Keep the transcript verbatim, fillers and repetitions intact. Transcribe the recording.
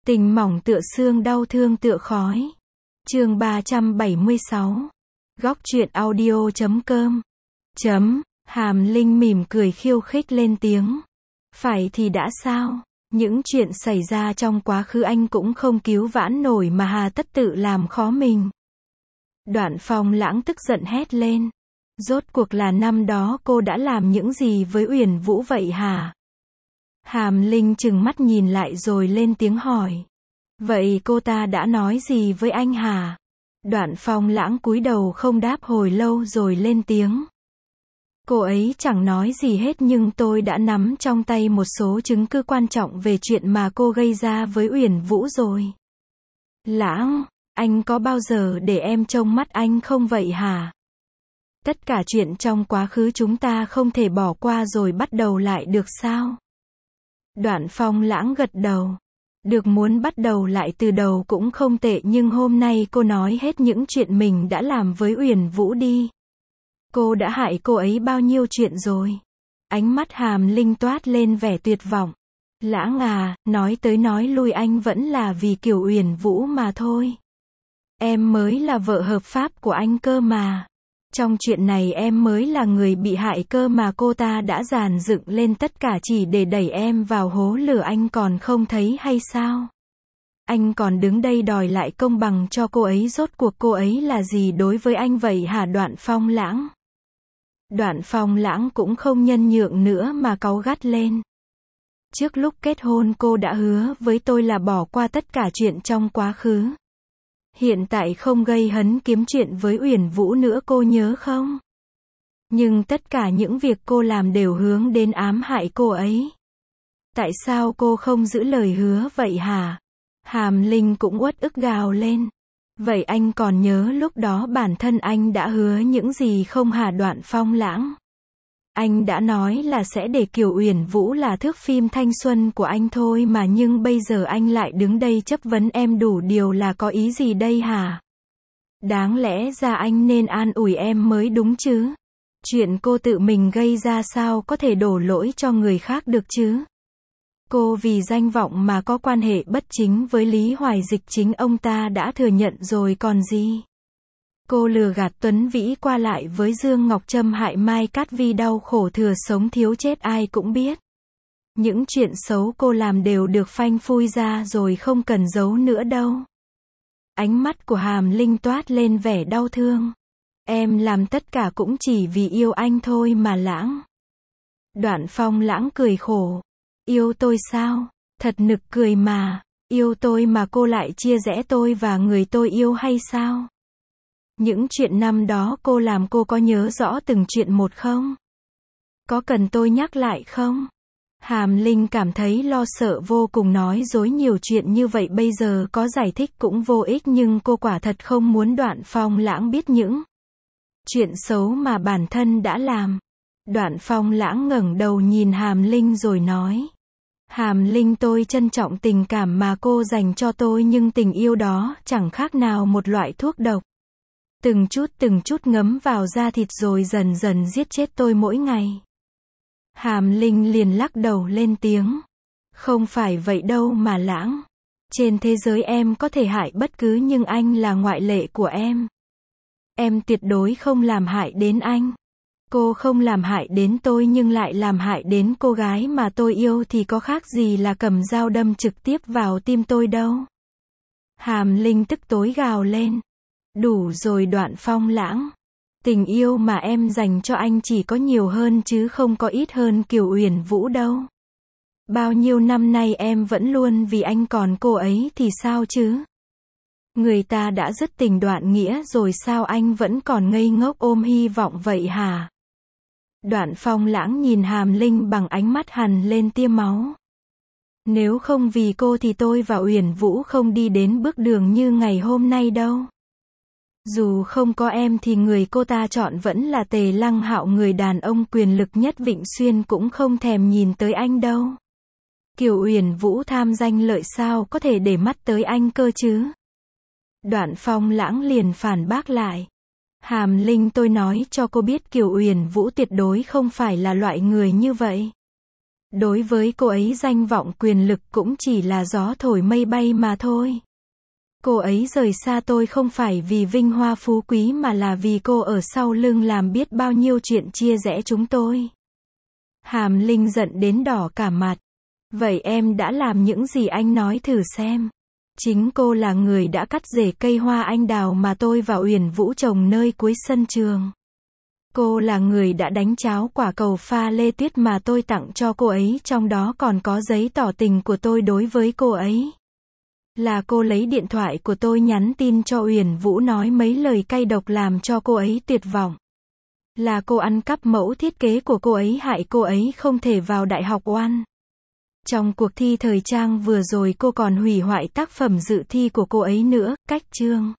Tình mỏng tựa xương, đau thương tựa khói. Chương ba trăm bảy mươi sáu. Góc truyện audio chấm com. Chấm, Hàm Linh mỉm cười khiêu khích lên tiếng. Phải thì đã sao? Những chuyện xảy ra trong quá khứ anh cũng không cứu vãn nổi mà hà tất tự làm khó mình. Đoạn Phong Lãng tức giận hét lên. Rốt cuộc là năm đó cô đã làm những gì với Uyển Vũ vậy hả? Hàm Linh trừng mắt nhìn lại rồi lên tiếng hỏi. Vậy cô ta đã nói gì với anh hả? Đoạn Phong Lãng cúi đầu không đáp hồi lâu rồi lên tiếng. Cô ấy chẳng nói gì hết nhưng tôi đã nắm trong tay một số chứng cứ quan trọng về chuyện mà cô gây ra với Uyển Vũ rồi. Lãng, anh có bao giờ để em trông mắt anh không vậy hả? Tất cả chuyện trong quá khứ chúng ta không thể bỏ qua rồi bắt đầu lại được sao? Đoạn Phong Lãng gật đầu. Được, muốn bắt đầu lại từ đầu cũng không tệ, nhưng hôm nay cô nói hết những chuyện mình đã làm với Uyển Vũ đi. Cô đã hại cô ấy bao nhiêu chuyện rồi? Ánh mắt Hàm Linh toát lên vẻ tuyệt vọng. Lãng à, nói tới nói lui anh vẫn là vì Kiều Uyển Vũ mà thôi. Em mới là vợ hợp pháp của anh cơ mà. Trong chuyện này em mới là người bị hại cơ mà, cô ta đã dàn dựng lên tất cả chỉ để đẩy em vào hố lửa, anh còn không thấy hay sao? Anh còn đứng đây đòi lại công bằng cho cô ấy, rốt cuộc cô ấy là gì đối với anh vậy hả? Đoạn Phong Lãng. Đoạn Phong Lãng cũng không nhân nhượng nữa mà cáu gắt lên. Trước lúc kết hôn cô đã hứa với tôi là bỏ qua tất cả chuyện trong quá khứ. Hiện tại không gây hấn kiếm chuyện với Uyển Vũ nữa, cô nhớ không? Nhưng tất cả những việc cô làm đều hướng đến ám hại cô ấy. Tại sao cô không giữ lời hứa vậy hả? Hàm Linh cũng uất ức gào lên. Vậy anh còn nhớ lúc đó bản thân anh đã hứa những gì không hả? Đoạn Phong Lãng. Anh đã nói là sẽ để Kiều Uyển Vũ là thước phim thanh xuân của anh thôi mà, nhưng bây giờ anh lại đứng đây chất vấn em đủ điều là có ý gì đây hả? Đáng lẽ ra anh nên an ủi em mới đúng chứ. Chuyện cô tự mình gây ra sao có thể đổ lỗi cho người khác được chứ? Cô vì danh vọng mà có quan hệ bất chính với Lý Hoài Dịch, chính ông ta đã thừa nhận rồi còn gì. Cô lừa gạt Tuấn Vĩ qua lại với Dương Ngọc Trâm, hại Mai Cát Vi đau khổ thừa sống thiếu chết, ai cũng biết. Những chuyện xấu cô làm đều được phanh phui ra rồi, không cần giấu nữa đâu. Ánh mắt của Hàm Linh toát lên vẻ đau thương. Em làm tất cả cũng chỉ vì yêu anh thôi mà Lãng. Đoạn Phong Lãng cười khổ. Yêu tôi sao? Thật nực cười mà. Yêu tôi mà cô lại chia rẽ tôi và người tôi yêu hay sao? Những chuyện năm đó cô làm cô có nhớ rõ từng chuyện một không? Có cần tôi nhắc lại không? Hàm Linh cảm thấy lo sợ vô cùng, nói dối nhiều chuyện như vậy bây giờ có giải thích cũng vô ích, nhưng cô quả thật không muốn Đoạn Phong Lãng biết những chuyện xấu mà bản thân đã làm. Đoạn Phong Lãng ngẩng đầu nhìn Hàm Linh rồi nói. Hàm Linh, tôi trân trọng tình cảm mà cô dành cho tôi, nhưng tình yêu đó chẳng khác nào một loại thuốc độc. Từng chút từng chút ngấm vào da thịt rồi dần dần giết chết tôi mỗi ngày. Hàm Linh liền lắc đầu lên tiếng. Không phải vậy đâu mà Lãng. Trên thế giới em có thể hại bất cứ, nhưng anh là ngoại lệ của em. Em tuyệt đối không làm hại đến anh. Cô không làm hại đến tôi nhưng lại làm hại đến cô gái mà tôi yêu thì có khác gì là cầm dao đâm trực tiếp vào tim tôi đâu. Hàm Linh tức tối gào lên. Đủ rồi Đoạn Phong Lãng. Tình yêu mà em dành cho anh chỉ có nhiều hơn chứ không có ít hơn Kiều Uyển Vũ đâu. Bao nhiêu năm nay em vẫn luôn vì anh, còn cô ấy thì sao chứ? Người ta đã dứt tình đoạn nghĩa rồi sao anh vẫn còn ngây ngốc ôm hy vọng vậy hả? Đoạn Phong Lãng nhìn Hàm Linh bằng ánh mắt hằn lên tia máu. Nếu không vì cô thì tôi và Uyển Vũ không đi đến bước đường như ngày hôm nay đâu. Dù không có em thì người cô ta chọn vẫn là Tề Lăng Hạo, người đàn ông quyền lực nhất Vịnh Xuyên, cũng không thèm nhìn tới anh đâu. Kiều Uyển Vũ tham danh lợi sao có thể để mắt tới anh cơ chứ? Đoạn Phong Lãng liền phản bác lại. Hàm Linh, tôi nói cho cô biết Kiều Uyển Vũ tuyệt đối không phải là loại người như vậy. Đối với cô ấy danh vọng quyền lực cũng chỉ là gió thổi mây bay mà thôi. Cô ấy rời xa tôi không phải vì vinh hoa phú quý mà là vì cô ở sau lưng làm biết bao nhiêu chuyện chia rẽ chúng tôi. Hàm Linh giận đến đỏ cả mặt. Vậy em đã làm những gì anh nói thử xem. Chính cô là người đã cắt rễ cây hoa anh đào mà tôi và Uyển Vũ trồng nơi cuối sân trường. Cô là người đã đánh cháo quả cầu pha lê tuyết mà tôi tặng cho cô ấy, trong đó còn có giấy tỏ tình của tôi đối với cô ấy. Là cô lấy điện thoại của tôi nhắn tin cho Uyển Vũ nói mấy lời cay độc làm cho cô ấy tuyệt vọng. Là cô ăn cắp mẫu thiết kế của cô ấy hại cô ấy không thể vào đại học oan. Trong cuộc thi thời trang vừa rồi cô còn hủy hoại tác phẩm dự thi của cô ấy nữa, cách chương.